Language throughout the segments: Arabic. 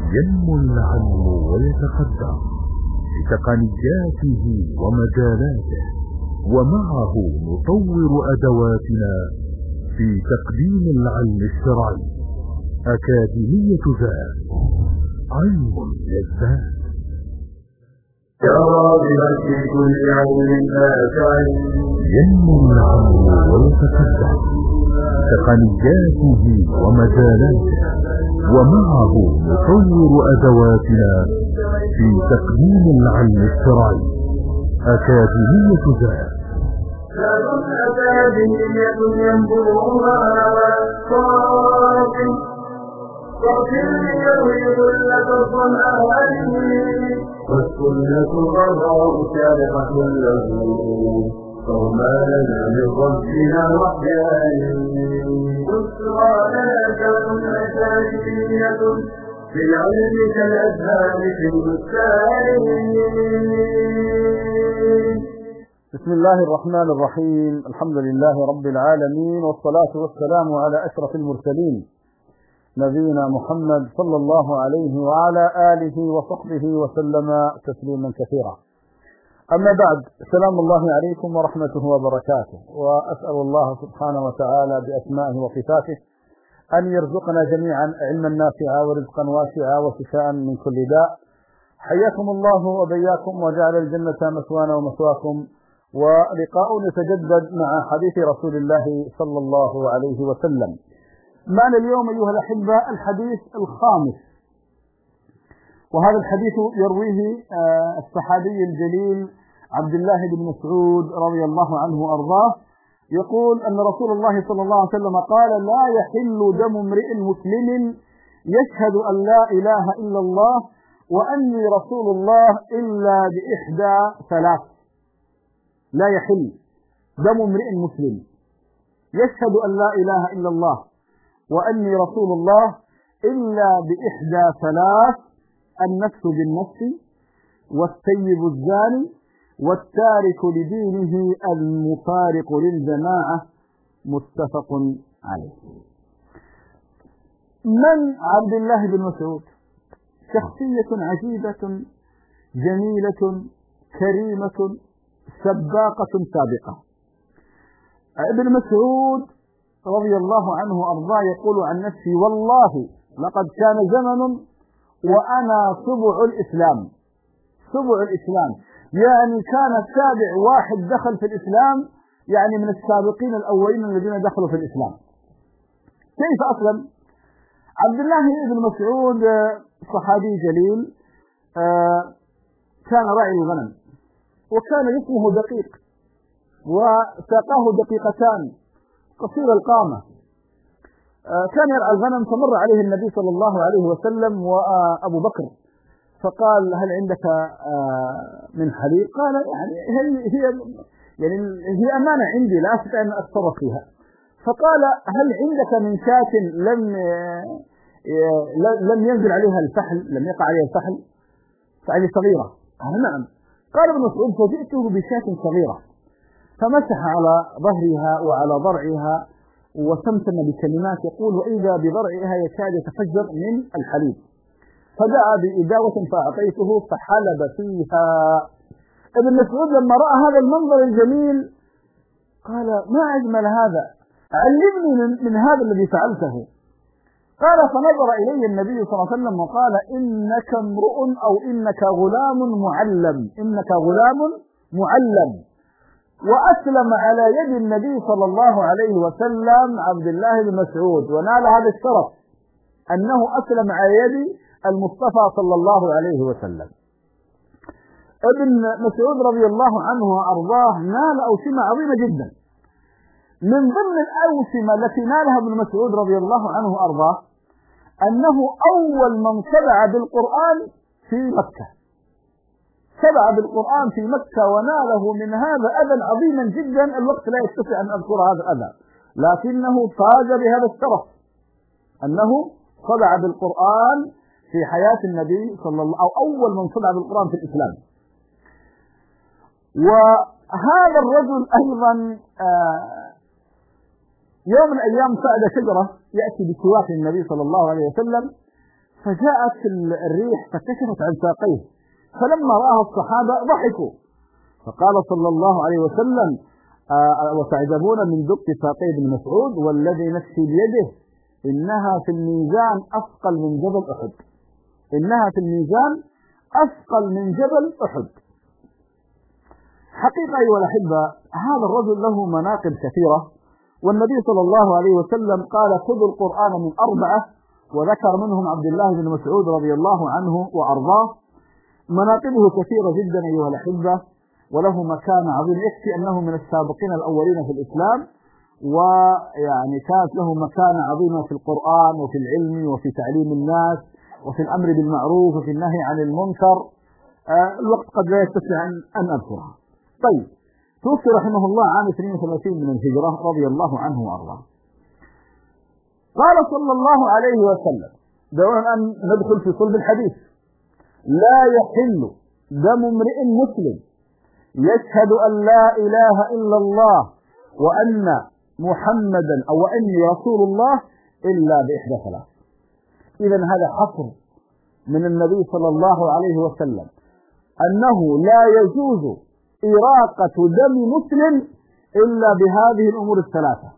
ينمو العلم ويتقدم بتقنياته ومجالاته، ومعه نطور أدواتنا في تقديم العلم الشرعي. أكاديمية زاد، علم للذات. كل علم نافع ينمو العلم ويتقدم بتقنياته ومجالاته، ومعه نطور أدواتنا في تقديم العلم الشرعي. أكاديمية زاد، أكاديمية ينبوها صافي ليروي ظلة الظمآن، والسنة الغراء سابقة له، فما لنا من ربنا وحيان. بشرى لنا كون أكاديمية في العلم كالأزهار في البستان. بسم الله الرحمن الرحيم. الحمد لله رب العالمين، والصلاة والسلام على أشرف المرسلين نبينا محمد صلى الله عليه وعلى آله وصحبه وسلم تسليما كثيرا. أما بعد، سلام الله عليكم ورحمته وبركاته، وأسأل الله سبحانه وتعالى بأسمائه وصفاته أن يرزقنا جميعا علما نافعا ورزقا واسعا وشفاء من كل داء. حياكم الله وبياكم، وجعل الجنة مثوانا ومثواكم، ولقاء يتجدد مع حديث رسول الله صلى الله عليه وسلم. معنا اليوم أيها الأحبة الحديث الخامس، وهذا الحديث يرويه الصحابي الجليل عبد الله بن مسعود رضي الله عنه وأرضاه، يقول أن رسول الله صلى الله عليه وسلم قال: لا يحل دم امرئ مسلم يشهد أن لا إله إلا الله وأني رسول الله إلا بإحدى ثلاث. لا يحل دم امرئ مسلم يشهد أن لا إله إلا الله وأني رسول الله إلا بإحدى ثلاث: النفس بالنفس، والسيب الزاني، والتارك لدينه المفارق للجماعة. متفق عليه. من عبد الله بن مسعود؟ شخصية عجيبة جميلة كريمة سباقة سابقة. ابن مسعود رضي الله عنه وأرضاه يقول عن نفسه: والله لقد كان زمن وأنا صبع الإسلام. صبع الإسلام يعني كان التابع واحد دخل في الإسلام، يعني من السابقين الأولين الذين دخلوا في الإسلام. كيف أسلم؟ عبد الله بن مسعود صحابي جليل، كان راعي الغنم، وكان اسمه دقيق، وساقاه دقيقتان قصير القامة. كان يرعى الغنم، فمر عليه النبي صلى الله عليه وسلم وأبو بكر، فقال: هل عندك من حليب؟ قال: هي أمانة عندي لا أستطيع أن أتصرف فيها. فقال: هل عندك من شاة لم ينزل عليها الفحل، لم يقع عليها الفحل، فهذه صغيرة؟ قال: نعم. قال ابن مسعود: فجئته بشاة صغيرة، فمسح على ظهرها وعلى ضرعها وسمسم بكلمات يقول: وإذا بضرعها يكاد يتفجر من الحليب. فدعا بإداوة فأعطيته فحلب فيها. ابن مسعود لما رأى هذا المنظر الجميل قال: ما أجمل هذا، علمني من هذا الذي فعلته. قال: فنظر إلي النبي صلى الله عليه وسلم وقال: إنك امرؤ أو إنك غلام معلم، إنك غلام معلم. وأسلم على يد النبي صلى الله عليه وسلم عبد الله بن مسعود، ونال هذا الشرف أنه أسلم على يد المصطفى صلى الله عليه وسلم. ابن مسعود رضي الله عنه وأرضاه نال أوسمة عظيمة جدا. من ضمن الأوسمة التي نالها ابن مسعود رضي الله عنه وأرضاه أنه أول من سبع بالقرآن في مكة. سبع بالقرآن في مكة، وناله من هذا أذى عظيما جدا. الوقت لا يستطيع أن أذكر هذا الأذى، لكنه فاز بهذا الشرف أنه سبع بالقرآن في حياة النبي صلى الله عليه وسلم، أو أول من سبع بالقرآن في الإسلام. وهذا الرجل أيضا يوم من الأيام صعد شجرة يأتي بسواك النبي صلى الله عليه وسلم، فجاءت الريح فكشفت عن ساقيه، فلما رآها الصحابة ضحكوا، فقال صلى الله عليه وسلم: وتعجبون من دق ساقي ابن مسعود والذي نفسي بيده إنها في الميزان أثقل من جبل أحد. إنها في الميزان أثقل من جبل أحد. حقيقة أيها الأحبة، هذا الرجل له مناقب كثيرة، والنبي صلى الله عليه وسلم قال: خذوا القرآن من 4، وذكر منهم عبد الله بن مسعود رضي الله عنه وأرضاه. مناقبه كثيرة جدا أيها الأحبة، وله مكان عظيم، يكفي أنه من السابقين الأولين في الإسلام، ويعني كانت له مكانة عظيمة في القرآن وفي العلم وفي تعليم الناس وفي الأمر بالمعروف وفي النهي عن المنكر. الوقت قد لا يستطيع أن أذكرها. طيب، توفي رحمه الله عام 32 من الهجرة رضي الله عنه وأرضاه. قال صلى الله عليه وسلم، دعونا أن ندخل في صلب الحديث: لا يحل دم امرئ مسلم يشهد أن لا إله إلا الله وأن محمدا أو أني رسول الله إلا بإحدى ثلاث. إذا هذا حصر من النبي صلى الله عليه وسلم أنه لا يجوز إراقة دم مسلم إلا بهذه الأمور الثلاثة: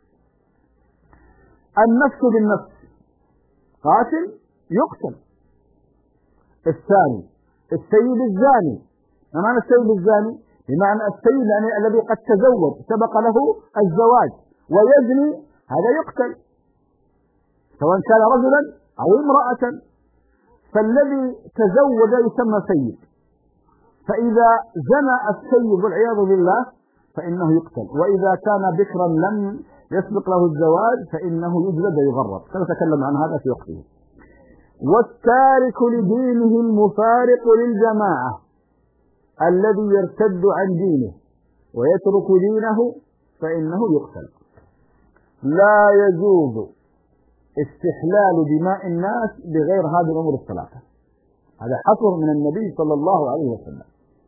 النفس بالنفس، قاتل يقتل. الثاني السيد الزاني. ما معنى السيد الزاني؟ بمعنى السيد يعني الذي قد تزوج سبق له الزواج ويزني، هذا يقتل سواء كان رجلا أو امرأة. فالذي تزوج يسمى سيد، فإذا زنى السيد والعياذ بالله فإنه يقتل، وإذا كان بكرا لم يسبق له الزواج فإنه يجلد ويغرب، سنتكلم عن هذا في وقته. والتارك لدينه المفارق للجماعة الذي يرتد عن دينه ويترك دينه فإنه يقتل. لا يجوز استحلال دماء الناس بغير هذه الأمور الثلاثة. هذا حصر من النبي صلى الله عليه وسلم.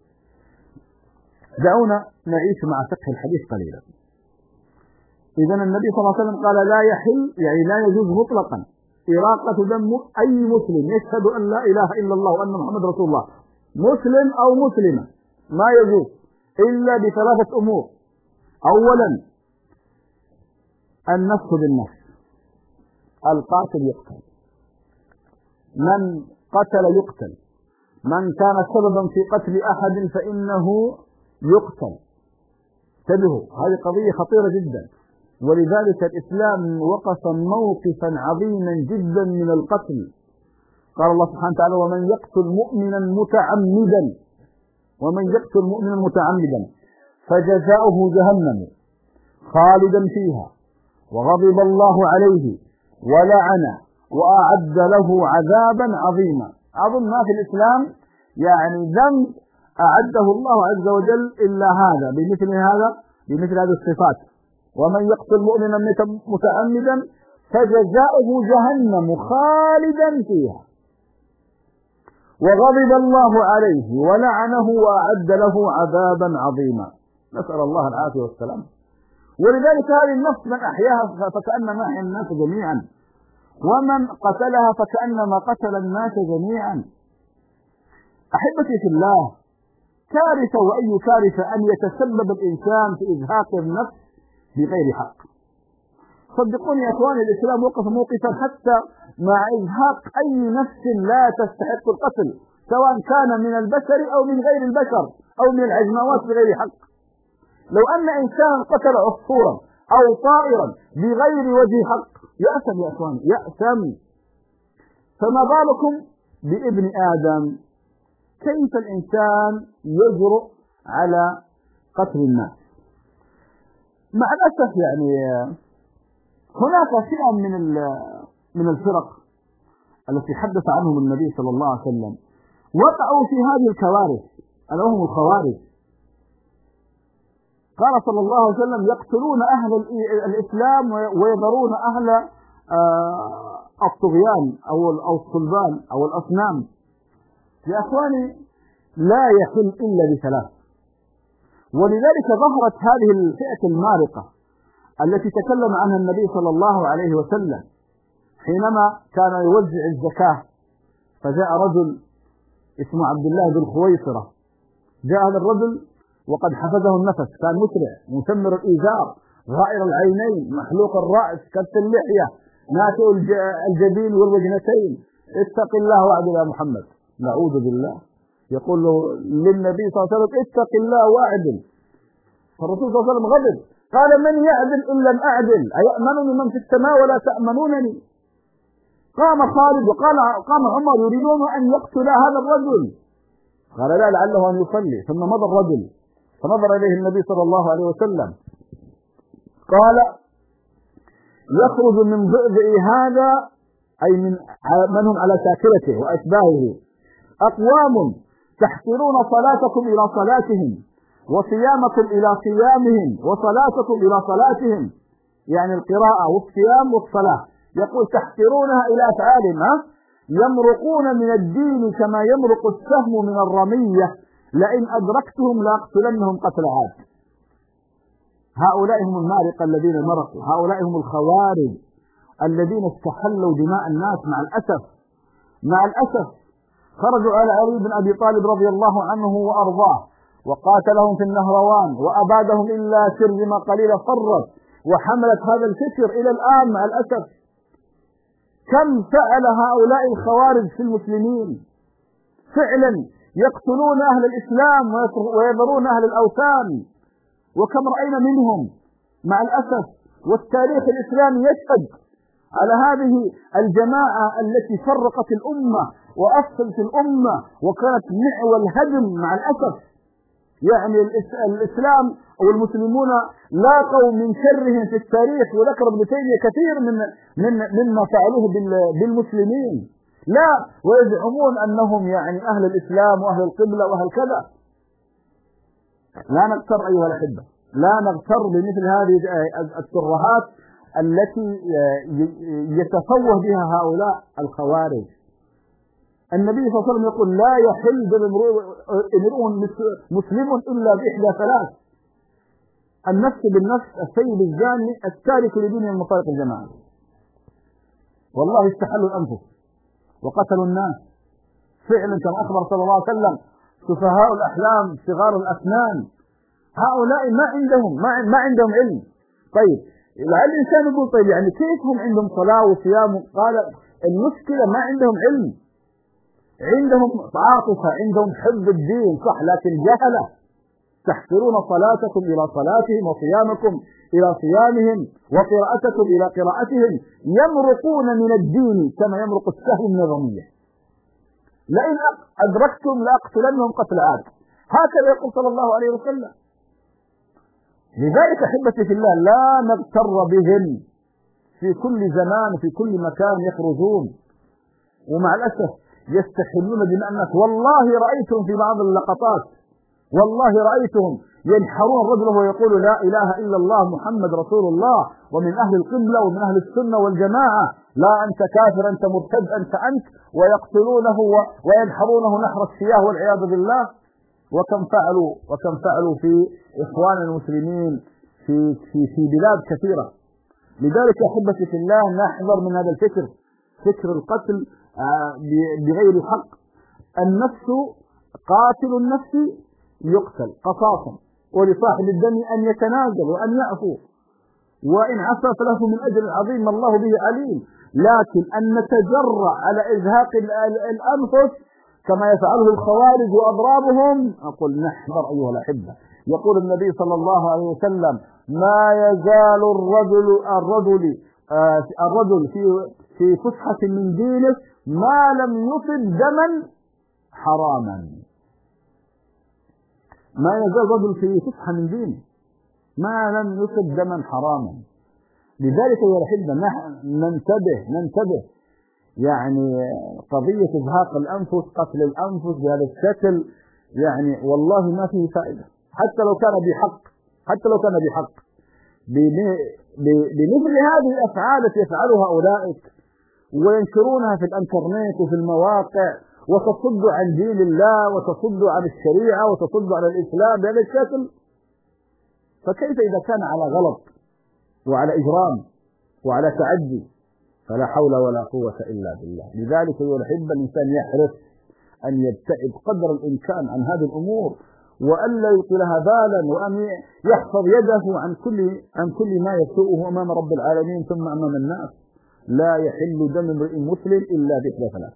دعونا نعيش مع فقه الحديث قليلا. إذن النبي صلى الله عليه وسلم قال: لا يحل، يعني لا يجوز مطلقا إراقة دم أي مسلم يشهد أن لا إله إلا الله وأن محمد رسول الله، مسلم أو مسلمة، ما يجوز إلا بثلاثة أمور: أولا النفس بالنفس، القاتل يقتل، من قتل يقتل، من كان سببا في قتل أحد فإنه يقتل. انتبهوا، هذه قضية خطيرة جدا، ولذلك الإسلام وقف موقفا عظيما جدا من القتل. قال الله سبحانه وتعالى: ومن يقتل مؤمنا متعمدا فجزاؤه جهنم خالدا فيها وغضب الله عليه ولعنه وأعد له عذابا عظيما. أظن ما في الإسلام يعني ذنب أعده الله عز وجل إلا هذا، بمثل هذه الصفات: ومن يقتل مؤمنا متعمدا فجزاؤه جهنم خالدا فيها وغضب الله عليه ولعنه وأعد له عذابا عظيما. نسأل الله العافية والسلام. ولذلك هذه النفس من أحياها فكأنما أحيا الناس جميعا، ومن قتلها فكأنما قتل الناس جميعا. أحبتي في الله، كارثة وأي كارثة أن يتسبب الإنسان في إزهاق النفس بغير حق. صدقوني يا أخواني، الإسلام وقف موقفا حتى مع إزهاق أي نفس لا تستحق القتل، سواء كان من البشر أو من غير البشر أو من العجماوات بغير حق. لو أن إنسان قتل عصفورا أو طائرا بغير وجه حق يأثم يا أخواني، يأثم. فما بالكم بابن آدم؟ كيف الإنسان يجرؤ على قتل الناس؟ مع الأسف يعني هناك فئة من الفرق التي حدث عنهم النبي صلى الله عليه وسلم وقعوا في هذه الكوارث، ألا وهم الخوارج. قال صلى الله عليه وسلم: يقتلون أهل الإسلام ويذرون أهل الطغيان أو الصلبان أو الأصنام. يا أخواني، لا يحل إلا بثلاث. ولذلك ظهرت هذه الفئة المارقة التي تكلم عنها النبي صلى الله عليه وسلم حينما كان يوزع الزكاة فجاء رجل اسمه عبد الله بن خويصرة. جاء هذا الرجل وقد حفظه النفس، كان مسرع مثمر الإيزار، غائر العينين، محلوق الرأس، كبت اللحية، ناتئ الجبين والوجنتين. اتق الله واعدل يا محمد. نعوذ بالله. يقول له للنبي صلى الله عليه وسلم اتق الله واعدل. فالرسول صلى الله عليه وسلم غضب، قال من يعدل إن لم أعدل؟ أيأمنني من في السماء ولا تأمنونني؟ قام خالد قام عمر يريدون أن يقتل هذا الرجل. قال لا، لعله أن يصلي. ثم مضى الرجل فنظر إليه النبي صلى الله عليه وسلم قال يخرج من ضئضئ هذا، أي من هم على شاكلته وأشباهه، أقوام تحقرون صلاتكم إلى صلاتهم وصيامكم إلى صيامهم وصلاتكم إلى صلاتهم، يعني القراءة والصيام والصلاة. يقول تحقرونها إلى أفعالهم، يمرقون من الدين كما يمرق السهم من الرمية، لئن أدركتهم لأقتلنهم قتل عاد. هؤلاء هم المارقة الذين مرقوا، هؤلاء هم الخوارج الذين استحلوا دماء الناس. مع الأسف خرجوا على علي بن أبي طالب رضي الله عنه وأرضاه وقاتلهم في النهروان وأبادهم إلا شرذمة قليلة فرت وحملت هذا الفكر إلى الآن. مع الأسف كم فعل هؤلاء الخوارج في المسلمين؟ فعلا يقتلون أهل الإسلام ويذرون أهل الأوثان، وكم رأينا منهم مع الأسف. والتاريخ الإسلامي يشهد على هذه الجماعة التي فرقت الأمة وأفسدت الأمة وكانت معوى الهدم. مع الأسف يعني الإسلام أو المسلمون لاقوا من شرهم في التاريخ، وذكر ابن تيمية كثير مما فعلوه بالمسلمين، لا ويزعمون أنهم يعني أهل الإسلام وأهل القبلة وأهل كذا. لا نغتر أيها الأحبة، لا نغتر بمثل هذه الترهات التي يتفوه بها هؤلاء الخوارج. النبي صلى الله عليه وسلم يقول لا يحل دم امرؤ مسلم إلا بإحدى ثلاث: النفس بالنفس، السيب الزاني، التارك لدين المفارق الجماعة. والله استحلوا الأنفس وقتلوا الناس فعلا كما أخبر صلى الله عليه وسلم سفهاء الأحلام صغار الأسنان. هؤلاء ما عندهم علم. طيب لعل الإنسان يقول طيب يعني كيف هم عندهم صلاة وصيام؟ قال المشكلة ما عندهم علم، عندهم عاطفة، عندهم حب الدين صح، لكن جهلة. تحقرون صلاتكم إلى صلاتهم وصيامكم إلى صيامهم وقراءتكم إلى قراءتهم، يمرقون من الدين كما يمرق السهم من الرمية، لئن أدركتم لأقتلنهم قتل عاد. هكذا يقول صلى الله عليه وسلم. لذلك أحبتي في الله لا نغتر بهم، في كل زمان في كل مكان يخرجون، ومع الأسف يستحلون دماء الناس. والله رأيتهم في بعض اللقطات، والله رأيتهم ينحرون الرجل ويقول لا إله إلا الله محمد رسول الله ومن أهل القبلة ومن أهل السنة والجماعة، لا أنت كافر أنت مرتد أنت ويقتلونه وينحرونه نحر السياه والعياذ بالله. وكم فعلوا في إخوان المسلمين في بلاد كثيرة. لذلك أحبتي في الله نحذر من هذا الفكر، فكر القتل بغير الحق. النفس قاتل النفس يقتل قصاصا، ولصاحب الدم أن يتنازل وأن يعفو، وإن عفا فله من أجر عظيم الله به عليم. لكن أن نتجرأ على إزهاق الأنفس كما يفعله الخوارج وأضرابهم، أقول نحذر أيها الأحبة. يقول النبي صلى الله عليه وسلم ما يزال الرجل في فسحة من دينه ما لم يصب دما حراما. ما يزال الرجل في فسحة من دينه ما لم يصب دما حراما. لذلك يا الأحبة ننتبه يعني قضية إزهاق الأنفس، قتل الأنفس بهذا الشكل، يعني والله ما فيه فائدة، حتى لو كان بحق. بمثل هذه الأفعال التي يفعلها أولئك وينشرونها في الانترنت وفي المواقع وتصد عن دين الله وتصد عن الشريعة وتصد عن الإسلام بهذا الشكل، فكيف إذا كان على غلط وعلى إجرام وعلى تعدي فلا حول ولا قوة إلا بالله. لذلك يحب الإنسان يحرص أن يبتعد قدر الإمكان عن هذه الأمور، وأن لا يلقي لها بالا، وأن يحفظ يده عن كل ما يسوءه أمام رب العالمين ثم أمام الناس. لا يحل دم امرئ مسلم إلا بإحدى ثلاث.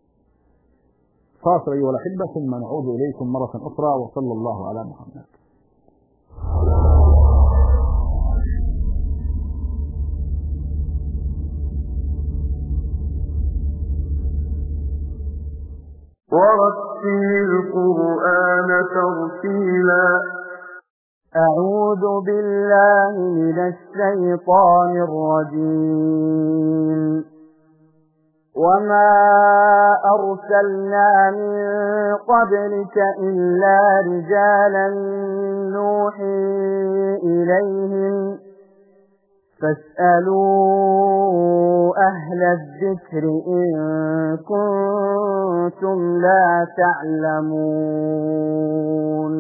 فاصل أيها الأحبة ثم نعود إليكم مرة أخرى، وصلى الله على محمد. ورتل القرآن ترتيلا. أعوذ بالله من الشيطان الرجيم. وما أرسلنا من قبلك إلا رجالا نوحي إليهم فاسألوا أهل الذكر إن كنتم لا تعلمون.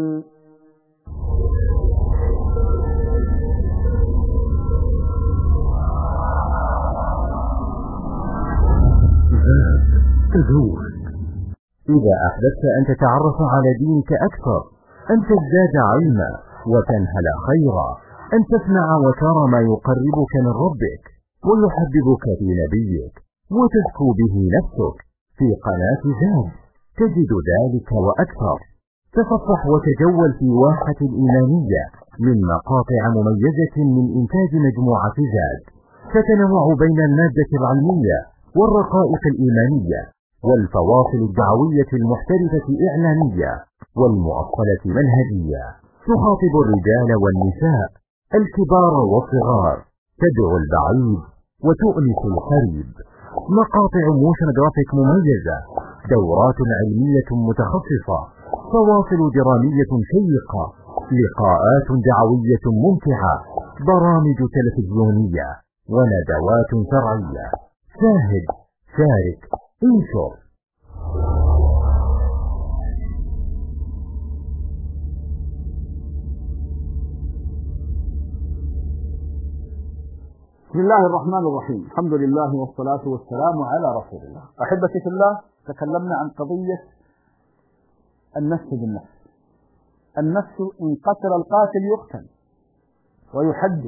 تزود. إذا أحببت أن تتعرف على دينك أكثر، أن تزداد علما وتنهل خيرا، أن تسمع وترى ما يقربك من ربك ويحببك في نبيك وتزكو به نفسك، في قناة زاد تجد ذلك وأكثر. تصفح وتجول في واحة الإيمانية من مقاطع مميزة من إنتاج مجموعة زاد، تتنوع بين المادة العلمية والرقائق الإيمانية والفواصل الدعوية المحترفة إعلانية والمؤصلة منهجية. تخاطب الرجال والنساء، الكبار والصغار، تدعو البعيد وتؤنس القريب. مقاطع موشن جرافيك مميزة، دورات علمية متخصصة، فواصل درامية شيقة، لقاءات دعوية ممتعة، برامج تلفزيونية وندوات شرعية. شاهد، شارك، انشر. بسم الله الرحمن الرحيم. الحمد لله والصلاة والسلام على رسول الله. أحبتي في الله، تكلمنا عن قضية النفس بالنفس. النفس إن قتل القاتل يقتل ويحد.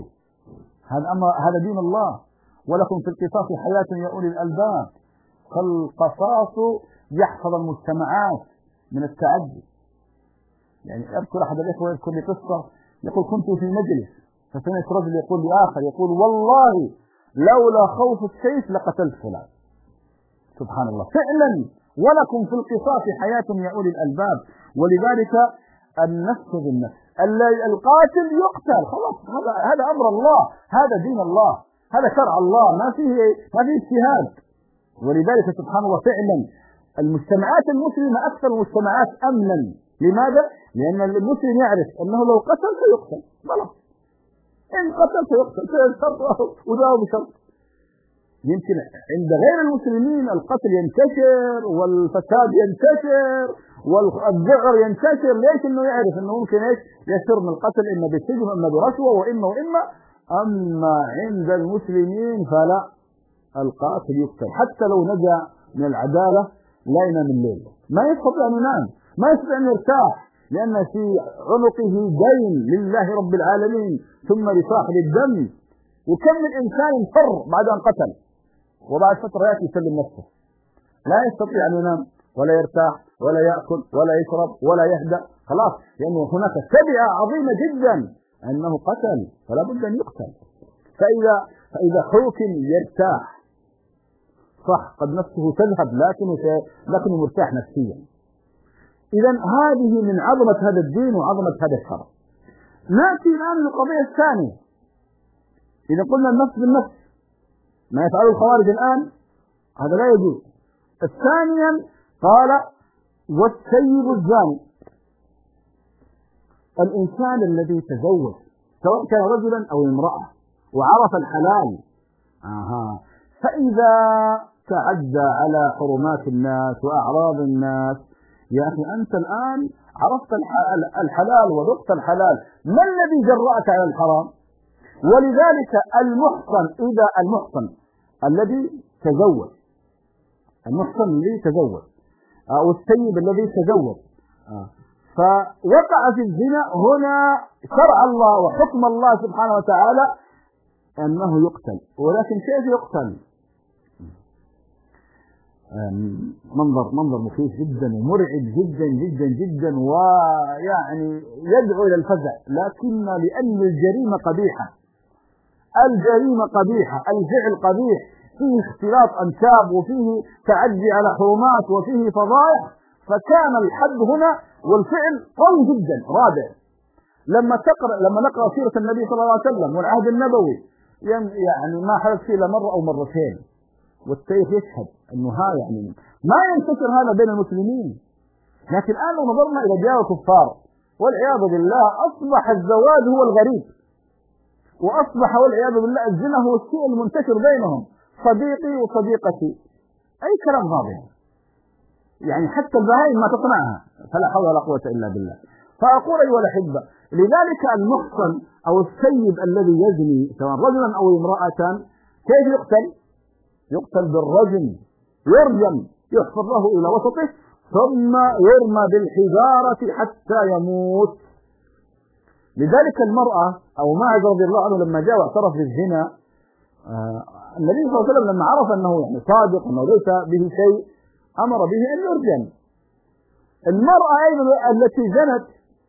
هذا دين الله. ولكم في القصاص حياة يا أولي الألباب. فالقصاص يحفظ المجتمعات من التعدي. يعني أذكر أحد الإخوة يذكر لي قصة، يقول كنت في مجلس فسمعت رجل يقول لآخر يقول والله لولا خوف السيف لقتلت فلان. سبحان الله. فعلا ولكم في القصاص حياة يا أولي الألباب. ولذلك النفس بالنفس. القاتل يقتل خلاص، هذا أمر الله، هذا دين الله، هذا شرع الله، ما فيه اجتهاد. ولذلك سبحان الله فعلا المجتمعات المسلمة أكثر المجتمعات أمنا. لماذا؟ لأن المسلم يعرف أنه لو قتل سيقتل، خلاص إن قتل سيقتل، وجاء بشرط. يمكن عند غير المسلمين القتل ينتشر والفساد ينتشر والذعر ينتشر. ليش؟ انه يعرف انه ممكن يسر من القتل اما بالسجن واما برشوه واما. اما عند المسلمين فلا، القاتل يقتل حتى لو نجا من العداله لا ينام الليل، ما يستطيع ان ينام، ما يستطيع ان يرتاح، لان في عنقه دين لله رب العالمين ثم لصاحب الدم. وكم من انسان فر بعد ان قتل وبعد فتره ياتي يسلم نفسه، لا يستطيع ان ينام ولا يرتاح ولا ياكل ولا يشرب ولا يهدأ، خلاص، لانه هناك تبعه عظيمه جدا انه قتل، فلا بد ان يقتل. فاذا حكم يرتاح صح، قد نفسه تذهب لكنه مرتاح نفسيا. اذا هذه من عظمه هذا الدين وعظمه هذا الشرع. ناتي الان للقضيه الثانيه. اذا قلنا النفس بالنفس ما يفعله الخوارج الآن هذا لا يجوز. ثانيا قال والسيب الزاني، الإنسان الذي تزوج سواء كان رجلا أو امرأة وعرف الحلال فإذا تعدى على حرمات الناس وأعراض الناس، يا أخي أنت الآن عرفت الحلال وذقت الحلال، ما الذي جرأك على الحرام؟ ولذلك المحصن الذي تزوج، المحصن الذي تزوج أو السيب الذي تزوج، فوقع في الزنا، هنا شرع الله وحكم الله سبحانه وتعالى أنه يقتل. ولكن كيف يقتل؟ منظر مخيف جدا ومرعب جدا جدا جدا، ويعني يدعو إلى الفزع، لكن لأن الجريمة قبيحة، الفعل قبيح، فيه اختلاط أنساب وفيه تعدي على حرمات وفيه فضائح، فكان الحد هنا والفعل قوي جدا رادع. لما نقرأ سيرة النبي صلى الله عليه وسلم والعهد النبوي، يعني ما حدث فيه إلا مرة أو مرتين، والتاريخ يشهد أنه يعني ما ينتشر هذا بين المسلمين. لكن الآن لو نظرنا إلى ديار الكفار والعياذ بالله، أصبح الزواج هو الغريب، وأصبح والعياذ بالله الزنا هو الشيء المنتشر بينهم، صديقي وصديقتي، أي كلام فاضي، يعني حتى البهائم ما تصنعها، فلا حول ولا قوة إلا بالله. فأقول أيها الأحبة، لذلك المحصن أو السيب الذي يزني سواء رجلا أو امرأة كيف يقتل؟ يقتل بالرجم، يرجم، يحفر له إلى وسطه ثم يرمى بالحجارة حتى يموت. لذلك المرأة أو معاذ رضي الله عنه لما جاء واعترف بالزنا، النبي صلى الله عليه وسلم لما عرف أنه يعني صادق أنه ليس به شيء أمر به أن يرجم. المرأة أيضا التي زنت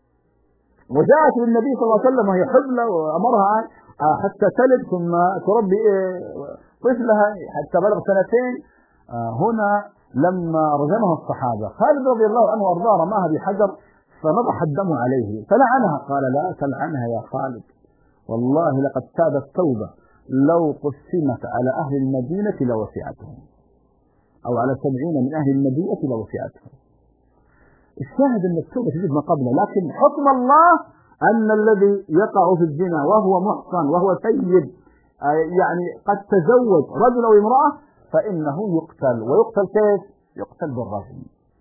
وجاءت للنبي صلى الله عليه وسلم وهي حبلى وأمرها حتى تلد ثم تربي طفلها حتى بلغ 2 هنا لما رجمها الصحابة، خالد رضي الله عنه وارضاه رماها بحجر فنضح الدم عليه فلعنها، قال لا تلعنها يا خالد، والله لقد تابت توبة لو قسمت على أهل المدينة لوسعتهم، أو على 70 من أهل المدينة لوسعتهم. الشاهد أن التوبة تجد ما قبله، لكن حكم الله أن الذي يقع في الزنا وهو محصن وهو سيد، يعني قد تزوج رجل أو امرأة، فإنه يقتل. ويقتل كيف؟ يقتل بالرجم.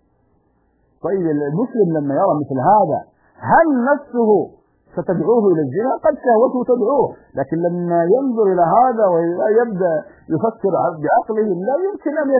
طيب المسلم لما يرى مثل هذا هل نفسه ستدعوه إلى الزنا؟ قد شهوته تدعوه، لكن لما ينظر إلى هذا ويبدأ يفكر بعقله لا يمكن أن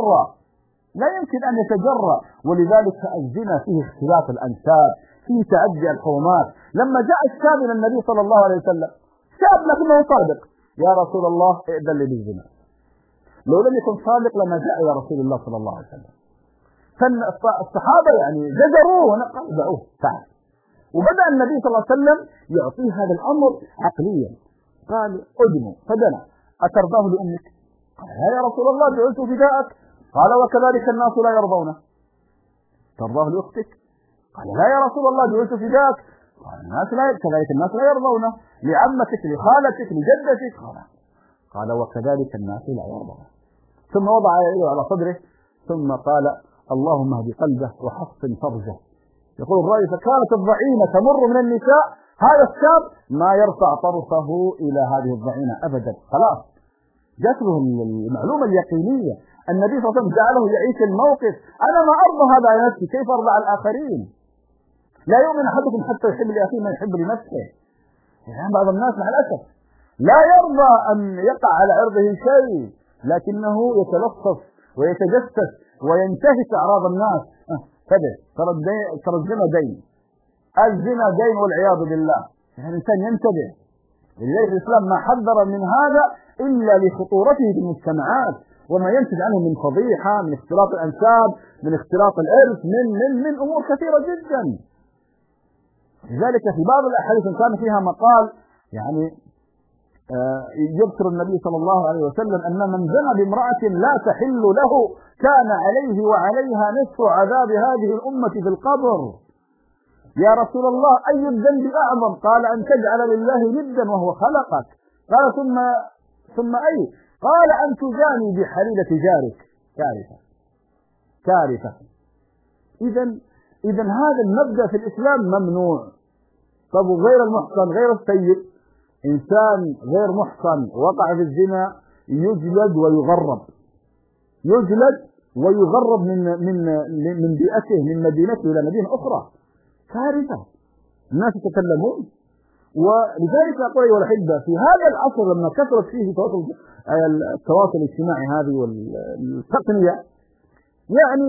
يتجرأ. ولذلك الزنا فيه اختلاط الأنساب، فيه تعدي الحرمات. لما جاء الشاب إلى النبي صلى الله عليه وسلم، شاب لكنه صادق، يا رسول الله ائذن لي بالزنا. لو لم يكن صادق لما جاء إلى رسول الله صلى الله عليه وسلم. فالصحابة يعني زجروه ونقضعوه تعال. وبدأ النبي صلى الله عليه وسلم يعطيه هذا الأمر عقليا، قال أدنو فدنا، أترضاه لأمك؟ قال لا يا رسول الله جعلت فداءك. قال وكذلك الناس لا يرضونه. ترضاه لأختك؟ قال لا يا رسول الله جعلت فداءك. قال كذلك الناس لا يرضونه، لعمتك لخالتك لجدتك. قال وكذلك الناس لا يرضونه. ثم وضع يده على صدره ثم قال اللهم اهد قلبه وحصن فرجه. يقول الرأي فكانت الضعينة تمر من النساء، هذا الشاب ما يرفع طرفه إلى هذه الضعينة أبدا، خلاص جات له المعلومة اليقينية. النبي صلى الله عليه وسلم جعله يعيش الموقف، أنا ما أرضى هذا على نفسي، كيف أرضى على الآخرين؟ لا يؤمن أحدكم حتى يحب لأخيه ما يحب لنفسه. يعني بعض الناس مع الأسف لا يرضى أن يقع على عرضه شيء، لكنه يتلصص ويتجسس وينتهك أعراض الناس. ترى الزنا دين، الزنا دين والعياذ بالله. يعني الإنسان ينتبه. لذلك الإسلام ما حذر من هذا إلا لخطورته في المجتمعات وما ينتج عنه من فضيحة، من اختلاط الأنساب، من اختلاط الإرث، من أمور كثيرة جدا. لذلك في بعض الأحاديث كان فيها مقال يعني يذكر النبي صلى الله عليه وسلم أن من زنى بامرأة لا تحل له كان عليه وعليها نصف عذاب هذه الأمة في القبر. يا رسول الله أي الذنب أعظم؟ قال أن تجعل لله ندا وهو خلقك. قال ثم أي؟ قال أن تجاني بحليلة جارك. كارثة. إذن هذا المبدأ في الإسلام ممنوع. طب غير المحصن غير السيد، إنسان غير محصن وقع في الزنا يجلد ويغرب من بيئته، من مدينته إلى مدينة أخرى. كارثة. الناس يتكلمون ولذلك أقول أيها الأحبة في هذا العصر لما كثرت فيه التواصل الاجتماعي هذه والتقنية يعني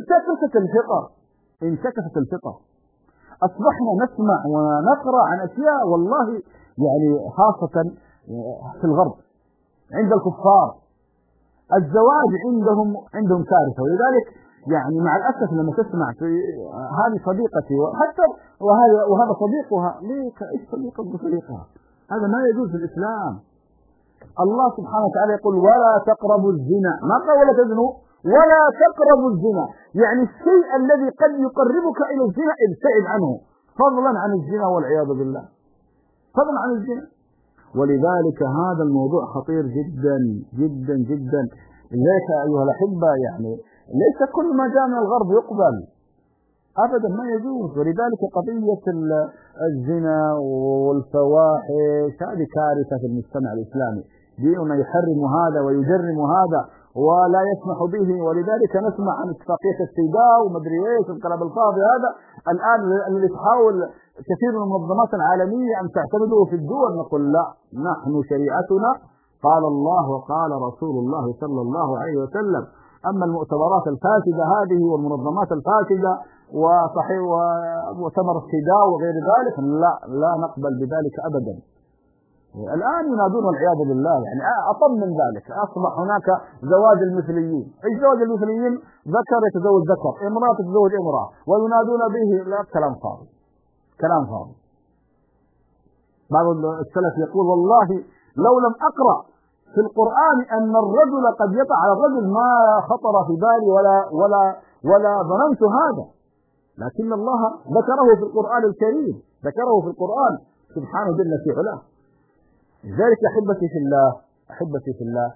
انتكست الفطر أصبحنا نسمع ونقرأ عن أشياء والله يعني خاصة في الغرب عند الكفار الزواج عندهم كارثة. ولذلك يعني مع الأسف لما تسمع في هذه صديقتي وحتى وهذا صديقها ليك إيش صديقها هذا ما يجوز في الإسلام. الله سبحانه وتعالى يقول ولا تقربوا الزنا، ما قال ولا تزنوا، ولا تقربوا الزنا، يعني الشيء الذي قد يقربك إلى الزنا ابتعد عنه فضلا عن الزنا والعياذ بالله، فضلا عن الزنا. ولذلك هذا الموضوع خطير جدا جدا جدا. لذلك أيها الأحبة يعني ليس كل ما جاء من الغرب يقبل أبدا، ما يجوز. ولذلك قضية الزنا والفواحش هذه كارثة في المجتمع الإسلامي، ديننا يحرم هذا ويجرم هذا ولا يسمح به. ولذلك نسمع عن اتفاقية السيداء ومدري ايش الكلام الفاضي هذا الآن الذي تحاول كثير من المنظمات العالمية أن تعتمده في الدول. نقول لا، نحن شريعتنا قال الله وقال رسول الله صلى الله عليه وسلم. أما المؤتمرات الفاسدة هذه والمنظمات الفاسدة وصحيح ومؤتمر السيداء وغير ذلك لا نقبل بذلك أبدا. الآن ينادون والعياذ بالله يعني أطم من ذلك، أصبح هناك زواج المثليين. إيش زواج المثليين؟ ذكر يتزوج ذكر، امرأة تتزوج امرأة، وينادون به. لا، كلام فاضي، كلام فاضي. بعض السلف يقول والله لو لم أقرأ في القرآن أن الرجل قد يقع على الرجل ما خطر في بالي ولا ظننت هذا، لكن الله ذكره في القرآن الكريم، ذكره في القرآن سبحانه جل في علاه. لذلك أحبتي في الله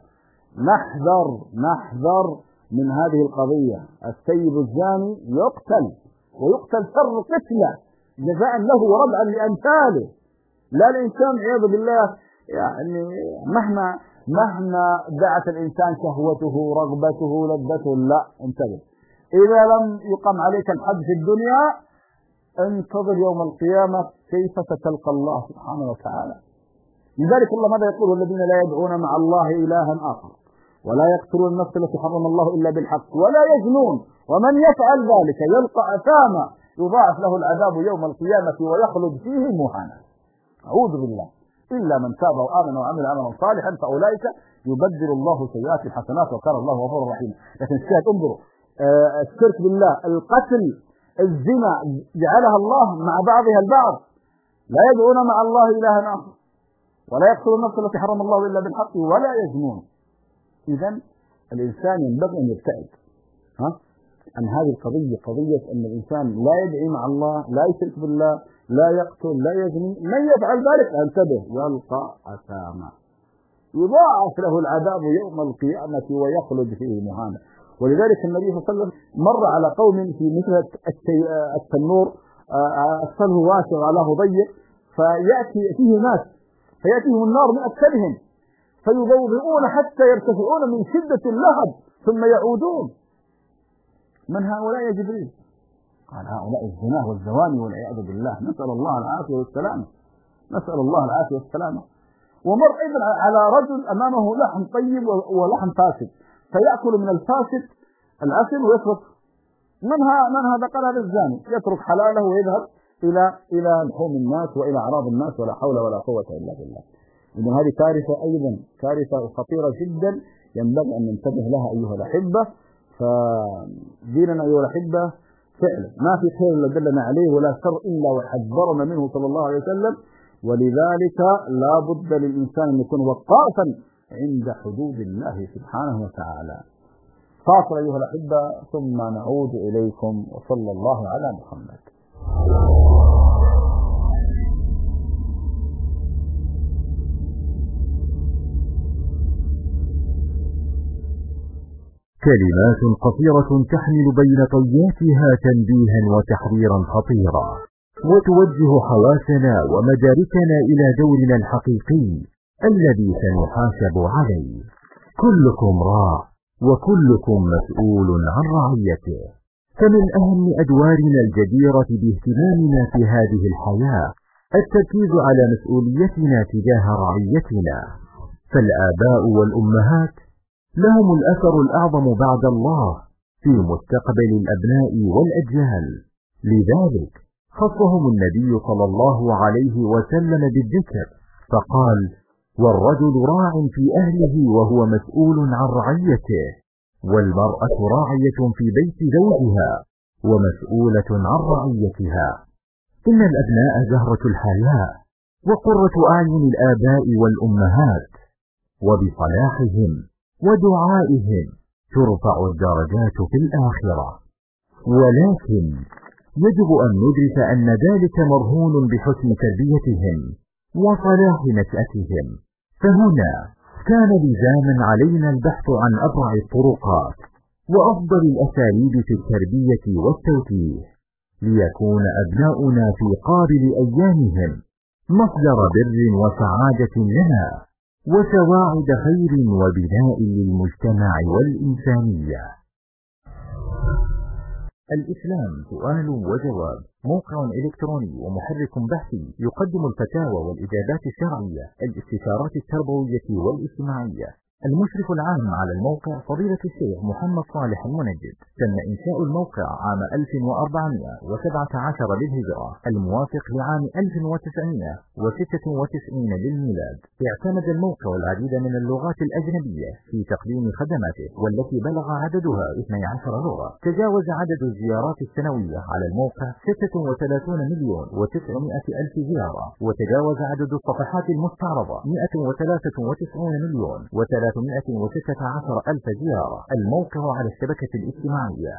نحذر من هذه القضية. السيد الزاني يقتل شر قتله جزاء له وربعا لأمثاله. لا الإنسان عياذ بالله يعني مهما دعت الإنسان شهوته رغبته لذته، لا، انتبه، إذا لم يقم عليك الحد في الدنيا انتظر يوم القيامة كيف ستلقى الله سبحانه وتعالى. لذلك الله ماذا يقول؟ الذين لا يدعون مع الله إلها آخر ولا يقتلون النفس التي حرم الله إلا بالحق ولا يزنون ومن يفعل ذلك يلقى أثاما يضاعف له العذاب يوم القيامة ويخلد فيه مهانا. أعوذ بالله. إلا من تاب وآمن وعمل عملا صالحا فأولئك يبدل الله سيئات الحسنات وكان الله غفورا رحيما. لكن الشاهد انظروا الشرك بالله، القتل، الزنا جعلها الله مع بعضها البعض. لا يدعون مع الله إلها آخر ولا يقتلون النفس التي حرم الله إلا بالحق ولا يزنون. إذا الإنسان ينبغي أن يبتعد عن هذه القضية، قضية أن الإنسان لا يدعي مع الله، لا يشرك بالله، لا يقتل، لا يزني. من يفعل ذلك انتبه يلقى أثاما يضاعف له العذاب يوم القيامة ويخلد فيه مهانا. ولذلك النبي صلى الله عليه وسلم مر على قوم في مثل التنور أسفله واسع وعلاه ضيق، فيأتي فيه ناس فيأتيهم النار من أسفلهم فيضوضئون حتى يرتفعون من شدة اللهب ثم يعودون. من هؤلاء يا جبريل؟ قال هؤلاء الزنا والزواني والعياذ بالله، نسأل الله العافية والسلامة، نسأل الله العافية والسلامة. ومر أيضا على رجل أمامه لحم طيب ولحم فاسد فيأكل من الفاسد العسل ويترك من هذا؟ قال هذا الزاني، يترك حلاله ويذهب إلى لحوم الناس وإلى أعراض الناس ولا حول ولا قوة إلا بالله. إذن هذه كارثة، أيضا كارثة خطيرة جدا ينبغي أن ننتبه لها أيها الأحبة. فديننا أيها الأحبة فعلا ما في خير إلا دلنا عليه ولا شر إلا وحذرنا منه صلى الله عليه وسلم. ولذلك لا بد للإنسان أن يكون وقافا عند حدود الله سبحانه وتعالى. فاصل أيها الأحبة ثم نعود إليكم، وصلى الله على محمد. كلمات قصيرة تحمل بين طياتها تنبيها وتحذيرا خطيرا، وتوجه حواسنا ومداركنا إلى دورنا الحقيقي الذي سنحاسب عليه. كلكم راع وكلكم مسؤول عن رعيته. فمن أهم أدوارنا الجديرة باهتمامنا في هذه الحياة التركيز على مسؤوليتنا تجاه رعيتنا، فالآباء والأمهات لهم الأثر الأعظم بعد الله في مستقبل الأبناء والأجيال. لذلك خصهم النبي صلى الله عليه وسلم بالذكر فقال: والرجل راع في أهله وهو مسؤول عن رعيته، والمرأة راعية في بيت زوجها ومسؤولة عن رعيتها. إن الأبناء زهرة الحياة وقرة أعين الآباء والأمهات، وبصلاحهم ودعائهم ترفع الدرجات في الآخرة. ولكن يجب أن ندرك أن ذلك مرهون بحسن تربيتهم وصلاح نشأتهم، فهنا كان لزاما علينا البحث عن أبرع الطرقات وأفضل الأساليب في التربية والتوجيه، ليكون أبناؤنا في قابل أيامهم مصدر بر وسعادة لنا وسواعد خير وبناء للمجتمع والإنسانية. الإسلام سؤال وجواب، موقع إلكتروني ومحرك بحثي يقدم الفتاوى والإجابات الشرعية، الاستشارات التربوية والاجتماعية. المشرف العام على الموقع فضيلة الشيخ محمد صالح المنجد. تم إنشاء الموقع عام 1417 للهجرة، الموافق لعام 1996 للميلاد. اعتمد الموقع العديد من اللغات الأجنبية في تقديم خدماته، والتي بلغ عددها 12 لغة. تجاوز عدد الزيارات السنوية على الموقع 36,900,000 زيارة، وتجاوز عدد الصفحات المستعرضة 193,316,000 زيارة. الموقع على الشبكة الاجتماعية.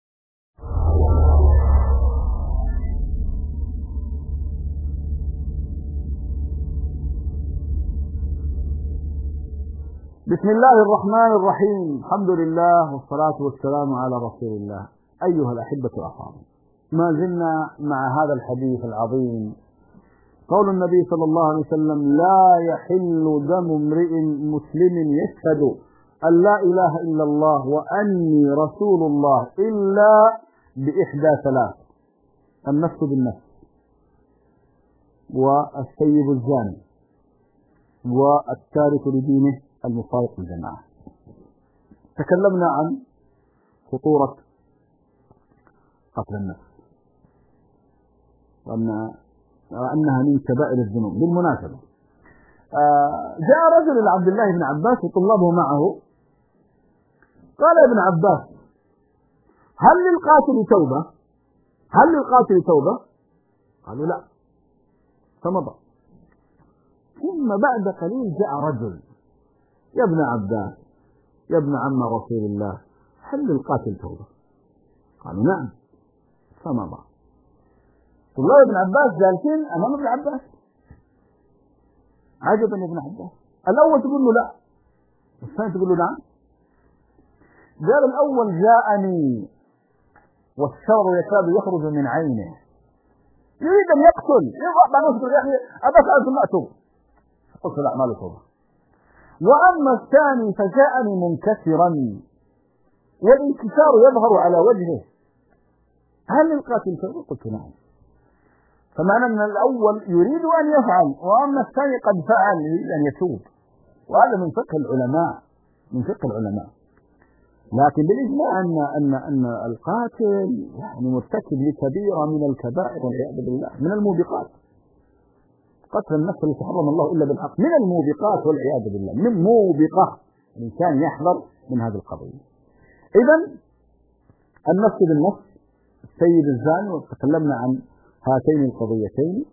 بسم الله الرحمن الرحيم. الحمد لله والصلاة والسلام على رسول الله. أيها الأحبة أخواني، ما زلنا مع هذا الحديث العظيم، قول النبي صلى الله عليه وسلم: لا يحل دم امرئ مسلم يشهد أن لا إله إلا الله وأني رسول الله إلا بإحدى ثلاث: النفس بالنفس، والسيب الزاني، والتارك لدينه المفارق للجماعة. تكلمنا عن خطورة قتل النفس وأنها من كبائر الذنوب. بالمناسبة جاء رجل إلى عبد الله بن عباس وطلابه معه، قال: يا ابن عباس، هل للقاتل توبة؟ هل للقاتل توبة؟ قالوا: لا. فمضى. ثم بعد قليل جاء رجل: يا ابن عباس، يا ابن عم رسول الله، هل للقاتل توبة؟ قالوا: نعم. فمضى. طلاب ابن عباس جالسين أمام ابن عباس، عجبا ابن عباس. الأول تقول له لا، والثاني تقول له نعم. قال: الأول جاءني والشر يكاد يخرج من عينه، يريد أن يقتل، يضع نفسه يا أخي أبسأل ثم أتوب. قلت: لا، ما له توبة. وأما الثاني فجاءني منكسرا والانكسار يظهر على وجهه، هل للقاتل توبة؟ قلت: نعم. فمعنى أن الأول يريد أن يفعل، وأما الثاني قد فعل يريد أن يتوب. وهذا من فقه العلماء، من فقه العلماء. لكن بالإجماع أن القاتل يعني مرتكب لكبيرة من الكبائر والعياذ بالله، من الموبقات. قتل النفس التي حرم الله إلا بالحق من الموبقات والعياذ بالله، من موبقة. الإنسان يحذر من هذه القضية. إذن النفس بالنفس، السيد الزاني، وتكلمنا عن هاتين القضيتين.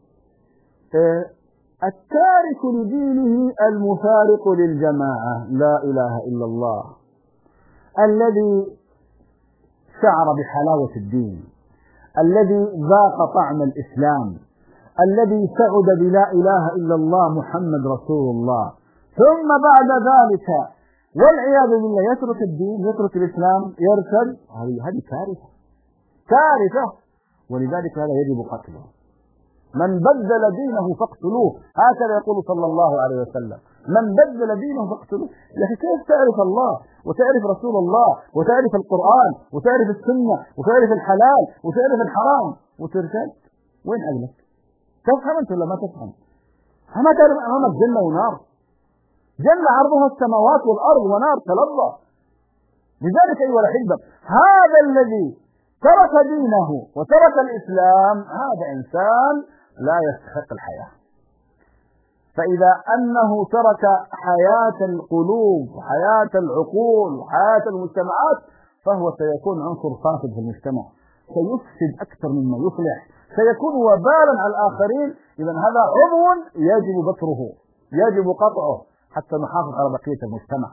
التارك لدينه المفارق للجماعة، لا إله إلا الله، الذي شعر بحلاوة الدين، الذي ذاق طعم الإسلام، الذي سعد بلا إله إلا الله محمد رسول الله، ثم بعد ذلك والعياذ بالله يترك الدين، يترك الإسلام، يرتد. هذه كارثة، كارثة. ولذلك هذا يجب قتله. من بدل دينه فاقتلوه، هكذا يقول صلى الله عليه وسلم: من بدل دينه فاقتلوه. لكن كيف تعرف الله وتعرف رسول الله وتعرف القرآن وتعرف السنة وتعرف الحلال وتعرف الحرام وترتد؟ وين عقلك؟ تفهم أنت ولا ما تفهم؟ أما تعرف أمامك جنة ونار، جنة عرضها السماوات والأرض ونار تلظى. لذلك أيها الأحبة هذا الذي ترك دينه وترك الإسلام هذا إنسان لا يستحق الحياة. فإذا أنه ترك حياة القلوب وحياة العقول وحياة المجتمعات فهو سيكون عنصر فاسد في المجتمع، سيفسد أكثر مما يصلح، سيكون وبالا على الآخرين. إذا هذا عضو يجب بتره، يجب قطعه حتى نحافظ على بقية المجتمع.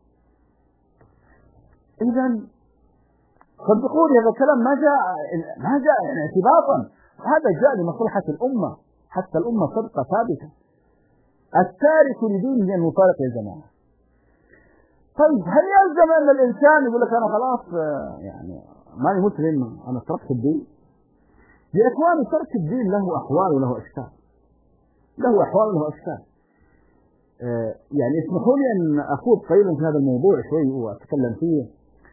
إذا صدقوني هذا الكلام ما جاء يعني اعتباطا، هذا جاء لمصلحة الأمة حتى الأمة صدقة ثابتة. التارك لدينه أن يفارق يا جماعة. طيب هل يلزم أن الإنسان يقول لك أنا خلاص يعني ماني مسلم أنا تركت الدين؟ يا إخواني ترك الدين له أحوال وله أشكال، له أحوال وله أشكال. يعني اسمحوا لي أن أخوض قليلا في هذا الموضوع شوي وأتكلم فيه.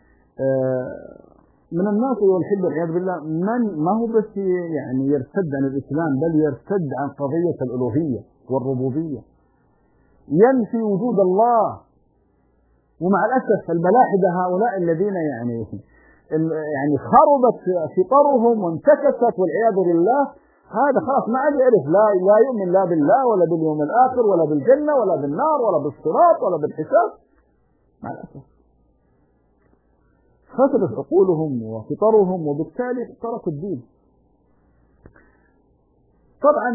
من الناس والحب والعياذ بالله من ما هو بس يعني يرتد عن الإسلام، بل يرتد عن قضية الألوهية والربوبية، ينفي وجود الله. ومع الأسف الملاحدة هؤلاء الذين يعني خربت فطرهم وانتكست والعياذ بالله، هذا خلاص ما عاد يعرف لا يؤمن لا بالله ولا باليوم الآخر ولا بالجنة ولا بالنار ولا بالصراط ولا بالحساب. مع الأسف فسدت عقولهم وفطرهم وبالتالي تركوا الدين. طبعا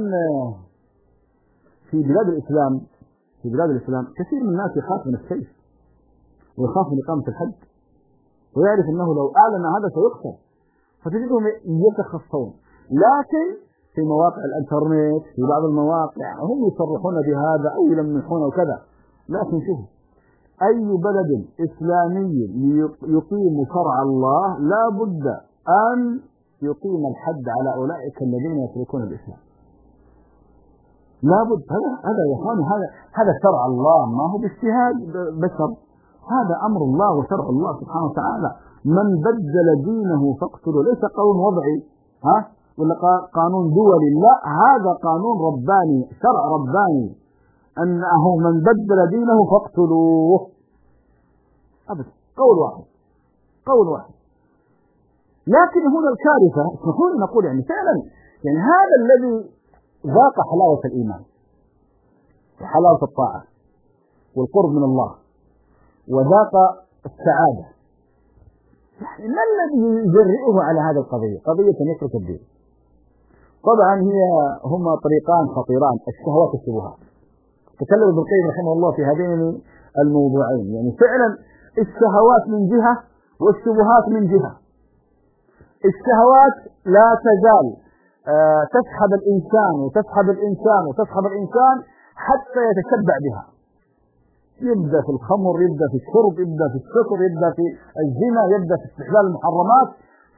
في بلاد الإسلام كثير من الناس يخاف من السيف ويخاف من إقامة الحد، ويعرف أنه لو أعلن هذا سيقتل، فتجدهم يتخفون. لكن في مواقع الانترنت في بعض المواقع هم يصرحون بهذا أو يلمحون وكذا. لكن شوفوا أي بلد إسلامي يقيم شرع الله لا بد أن يقيم الحد على أولئك الذين يتركون الإسلام. لا بد. هذا يا إخواني هذا شرع الله، ما هو باجتهاد بشر، هذا أمر الله وشرع الله سبحانه وتعالى. من بدل دينه فاقتلوا، ليس قانون وضعي ولا قانون دولي، لا هذا قانون رباني، شرع رباني، أنه من بدل دينه فاقتلوه. أبدا قول واحد. لكن هنا الكارثة، اسمحوا لي نقول يعني فعلا يعني هذا الذي ذاق حلاوة الإيمان وحلاوة الطاعة والقرب من الله وذاق السعادة، يعني ما الذي يجرئه على هذا القضية، قضية أن يترك الدين؟ طبعا هما طريقان خطيران، الشهوات والشبهات. تكلم ابن القيم رحمه الله في هذين الموضوعين. يعني فعلا الشهوات من جهة والشبهات من جهة. الشهوات لا تزال تسحب الإنسان حتى يتشبع بها، يبدأ في الخمر، يبدأ في الشرب، يبدأ في السكر، يبدأ في الزنا، يبدأ في استحلال المحرمات،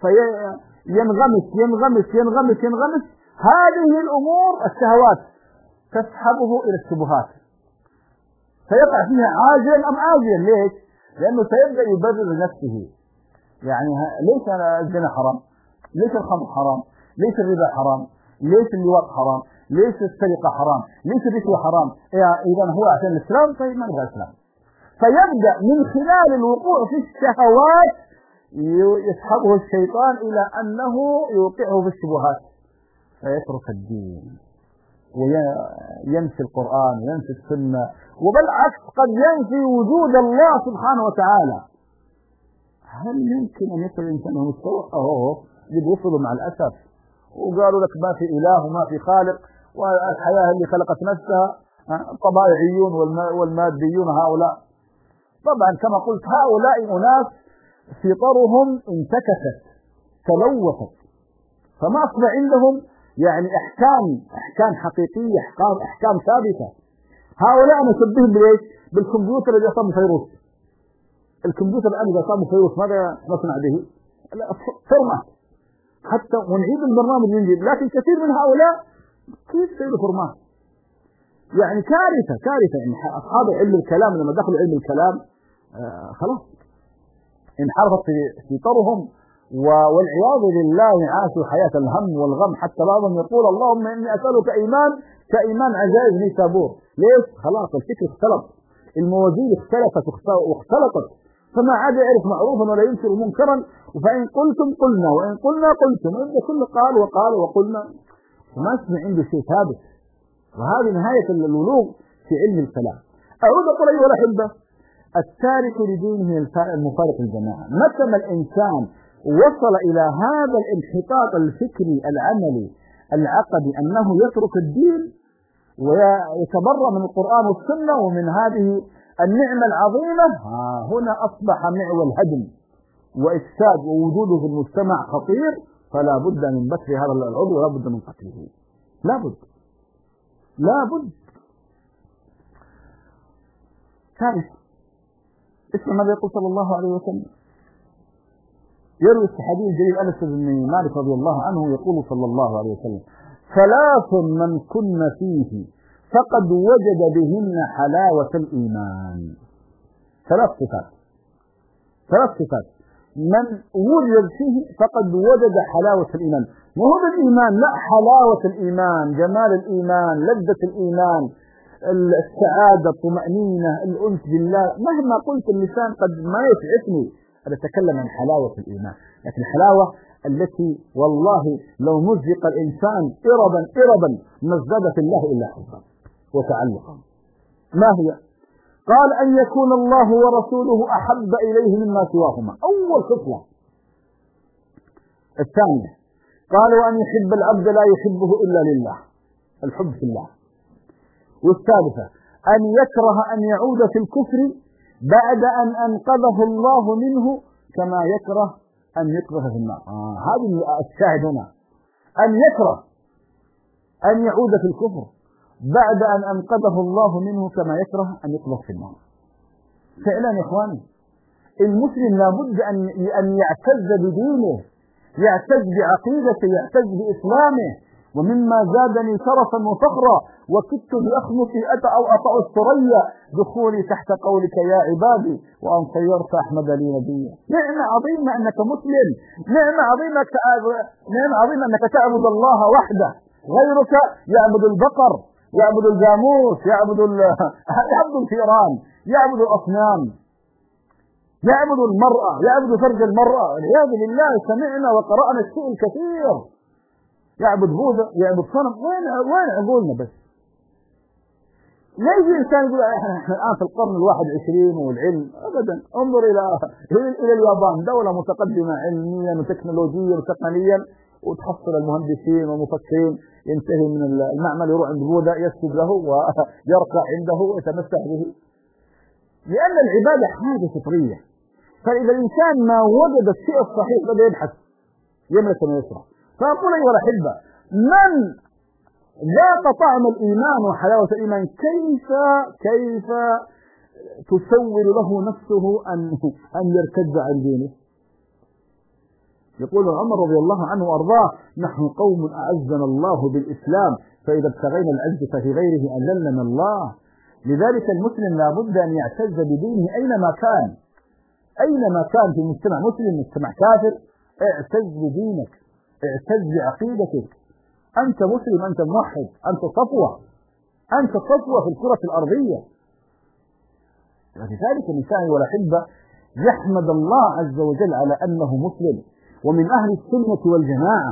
ينغمس. هذه الأمور الشهوات تسحبه إلى الشبهات، فيقع فيها عاجلا أم آجلا. ليش؟ لأنه سيبدأ يبرر لنفسه، يعني ليش الزنا حرام؟ ليش الخمر حرام؟ ليش الربا حرام؟ ليش اللواط حرام؟ ليش السرقة حرام؟ ليش الرشوة حرام؟ إذا هو عشان الإسلام، طيب ما نبغى الإسلام. فيبدأ من خلال الوقوع في الشهوات يسحبه الشيطان إلى أنه يوقعه في الشبهات فيترك الدين وينسي القرآن وينسي السنة، وبالعكس قد ينسي وجود الله سبحانه وتعالى. هل يمكن أن يصل الإنسان مستوى؟ يوصلوا مع الأسف، وقالوا لك ما في إله وما في خالق، والحياة اللي خلقت نفسها الطبائعيون والماديون هؤلاء. طبعا كما قلت هؤلاء أناس فطرهم انتكست تلوثت، فما أصبح عندهم يعني أحكام حقيقية، أحكام ثابتة. هؤلاء نشبههم بإيش؟ بالكمبيوتر اللي صار فيروس. الكمبيوتر الآن إذا صار فيروس ماذا نصنع به؟ فورمات، حتى ونعيد البرنامج من جديد. لكن كثير من هؤلاء كيف يصيروا فورمات؟ يعني كارثة. يعني أصحاب علم الكلام لما دخلوا علم الكلام خلاص انحرفت فطرهم والعياذ بالله عاشوا حياة الهم والغم، حتى بعضهم يقول اللهم إني أسألك إيمان كإيمان عجائز نيسابور. ليش؟ خلاص الفكر اختلط، الموازين اختلفت واختلطت، فما عاد يعرف معروفا ولا ينكر منكرا، فإن قلتم قلنا وإن قلنا قلتم، إن كل قال وقال وقلنا، ما اسمع عنده شيء ثابت. وهذه نهاية الولوغ في علم الكلام. أعود أقول أيها الأحبة، التارك لدينه المفارق الجماعة. متى ما الإنسان وصل إلى هذا الانحطاط الفكري العملي العقدي أنه يترك الدين ويتبرأ من القرآن والسنة ومن هذه النعمة العظيمة، هنا أصبح معول هدم وإفساد، ووجوده في المجتمع خطير، فلا بد من بث هذا العضو ولا بد من قتله، لا بد. ثالث، اسمع ماذا يقول صلى الله عليه وسلم. يروي الصحابي الجليل أنس بن مالك رضي الله عنه يقول صلى الله عليه وسلم: ثلاث من كن فيه فقد وجد بهن حلاوة الإيمان. ثلاث صفات من وجد فيه فقد وجد حلاوة الإيمان. وهو الإيمان، لا، حلاوة الإيمان، جمال الإيمان، لذة الإيمان، السعادة، الطمأنينة، الأنس بالله. مهما قلت اللسان قد ما يسعفني أن أتكلم عن حلاوة الإيمان، لكن الحلاوة التي والله لو مزق الإنسان إربا ما ازداد في الله إلا حبا وتعلقا. ما هي؟ قال: أن يكون الله ورسوله أحب إليه مما سواهما، أول خصلة. الثانية قال: وأن يحب العبد لا يحبه إلا لله، الحب في الله. والثالثة أن يكره أن يعود في الكفر بعد أن أنقذه الله منه كما يكره أن يقذف في النار. هذه الشاهد هنا، أن يكره أن يعود في الكفر بعد أن أنقذه الله منه كما يكره أن يقذف في النار. فعلا يا إخواني، المسلم لابد أن يعتز بدينه، يعتز بعقيدته، يعتز بإسلامه. ومما زادني شرفا وفخرا وكدت بأخمصي أو أطأ الثريا دخولي تحت قولك يا عبادي وأن صيرت أحمد لي نبيا. نعمة عظيمة أنك مسلم، نعمة عظيمة أنك تعبد الله وحده، غيرك يعبد البقر، يعبد الجاموس، يعبد الفئران، يعبد الأصنام، يعبد المرأة، يعبد فرج المرأة، والعياذ بالله. سمعنا وقرأنا الشيء الكثير، يعبد بوذا، يعبد صنم. وين عقولنا بس؟ لا يجي إنسان يقول احنا الآن في القرن 21 والعلم، أبدا. انظر إلى اليابان، دولة متقدمة علميا وتكنولوجيا وتقنيا، وتحصل المهندسين والمفكرين، ينتهي من المعمل يروح عند بوذا يسجد له ويركع عنده ويتمسح به، لأن العبادة حاجة فطرية. فإذا الإنسان ما وجد الشيء الصحيح بدأ يبحث يملك ما يشرح. فأقول أيها الأحبة، من ذاق طعم الإيمان وحلاوة الإيمان كيف تسول له نفسه أن يرتد عن دينه؟ يقول عمر رضي الله عنه وأرضاه: نحن قوم أعزنا الله بالإسلام، فإذا ابتغينا العزة في غيره أذلنا الله. لذلك المسلم لا بد أن يعتز بدينه أينما كان في مجتمع مسلم، مجتمع كافر، اعتز بدينك، اعتز بعقيدتك. أنت مسلم، أنت موحد، أنت صفوة في الكرة الأرضية. لذلك الإنسان والأحبة يحمد الله عز وجل على أنه مسلم ومن أهل السنة والجماعة،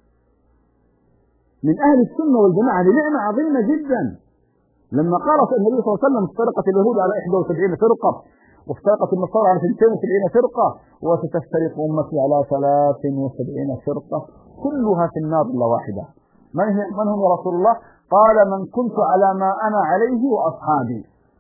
من أهل السنة والجماعة. لنعمة عظيمة جدا. لما قال النبي صلى الله عليه وسلم: افترقت اليهود على 71 فرقة وافترقت النصارى على 72 فرقة وستفترق أمتي على 73 فرقة كلها في النار إلا واحدة. من هم يا رسول الله؟ قال: من كنت على ما أنا عليه وأصحابي.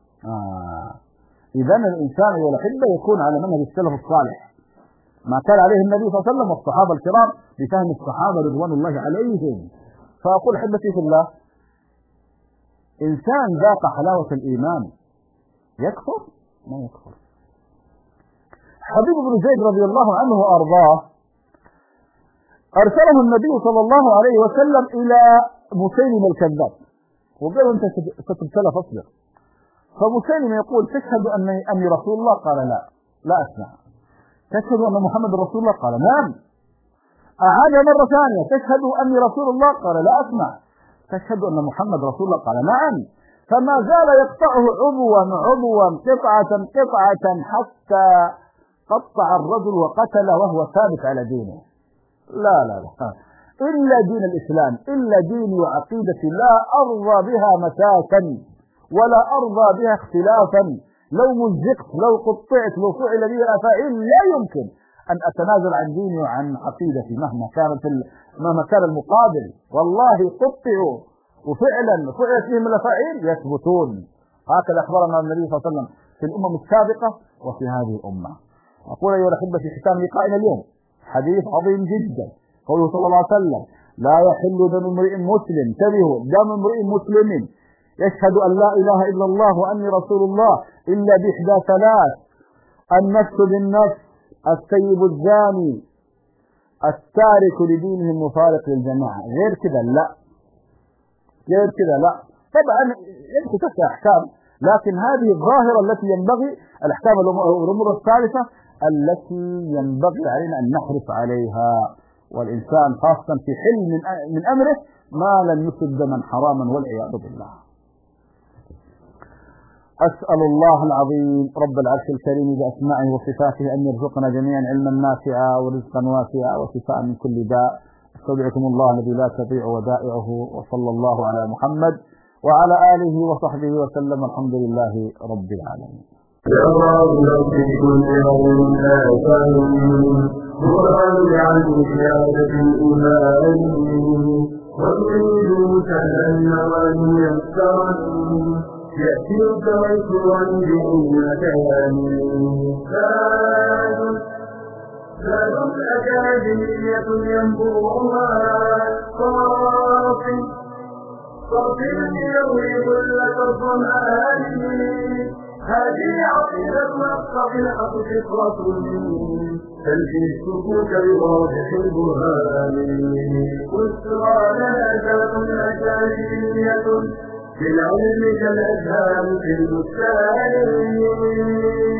إذن الإنسان والأحبة يكون على منهج السلف الصالح، ما كان عليه النبي صلى الله عليه وسلم والصحابة الكرام بفهم الصحابة رضوان الله عليهم. فأقول أحبتي في الله، إنسان ذاق حلاوة الإيمان يكفر؟ ما يكفر. حبيب بن زيد رضي الله عنه وأرضاه أرسله النبي صلى الله عليه وسلم إلى مسيلم الكذاب، وقال: أنت ستبتلى فاصبر. فمسيلم يقول: تشهد أني رسول الله؟ قال: لا أسمع. تشهد أن محمد رسول الله؟ قال نعم. أعاد مرة ثانية: تشهد أني رسول الله؟ قال لا أسمع. تشهد أن محمد رسول الله؟ قال نعم. فما زال يقطعه عضوا قطعة حتى قطع الرجل وقتله وهو ثابت على دينه. لا إلا دين الإسلام، إلا ديني وعقيدتي لا أرضى بها مساكا ولا أرضى بها اختلافا. لو مزقت، لو قطعت، لو فعل بي الأفاعيل، لا يمكن أن أتنازل عن ديني وعن عقيدتي مهما كان المقابل. والله قطعوا وفعلا فعلت بهم الأفاعيل يثبتون. هكذا أخبرنا النبي صلى الله عليه وسلم في الأمم السابقة وفي هذه الأمة. أقول أيها الأحبة في ختام لقائنا اليوم حديث عظيم جدا، قوله صلى الله عليه وسلم: لا يحل دم امرئ مسلم، انتبهوا، دم امرئ مسلم يشهد أن لا إله إلا الله وأني رسول الله إلا بإحدى ثلاث: النفس بالنفس، السيب الزاني، التارك لدينه المفارق للجماعة. غير كذا لا. طبعا يمكن تحتها أحكام، لكن هذه الظاهرة التي ينبغي الأحكام الأمور الثالثة التي ينبغي علينا أن نحرص عليها، والإنسان خاصة في حل من أمره ما لن يصب دما حراما والعياذ بالله. أسأل الله العظيم رب العرش الكريم بأسمائه وصفاته أن يرزقنا جميعا علما نافعا ورزقا واسعا وشفاء من كل داء. استودعكم الله الذي لا تضيع ودائعه، وصلى الله على محمد وعلى آله وصحبه وسلم. الحمد لله رب العالمين. يا رب في كل يوم وصل عن سيادة الإيمان وتريد سهلا وميسرا يأتيك ويسرا بإنك زاد أكاديمية ينبوها صافي يروي كل الظمآن. هذه عقيدة أصحاب الحق فطرة تلفي السكوك بواضح البرهان. بشرى لنا ذات أكاديمية في العلم كالأزهار في البستان.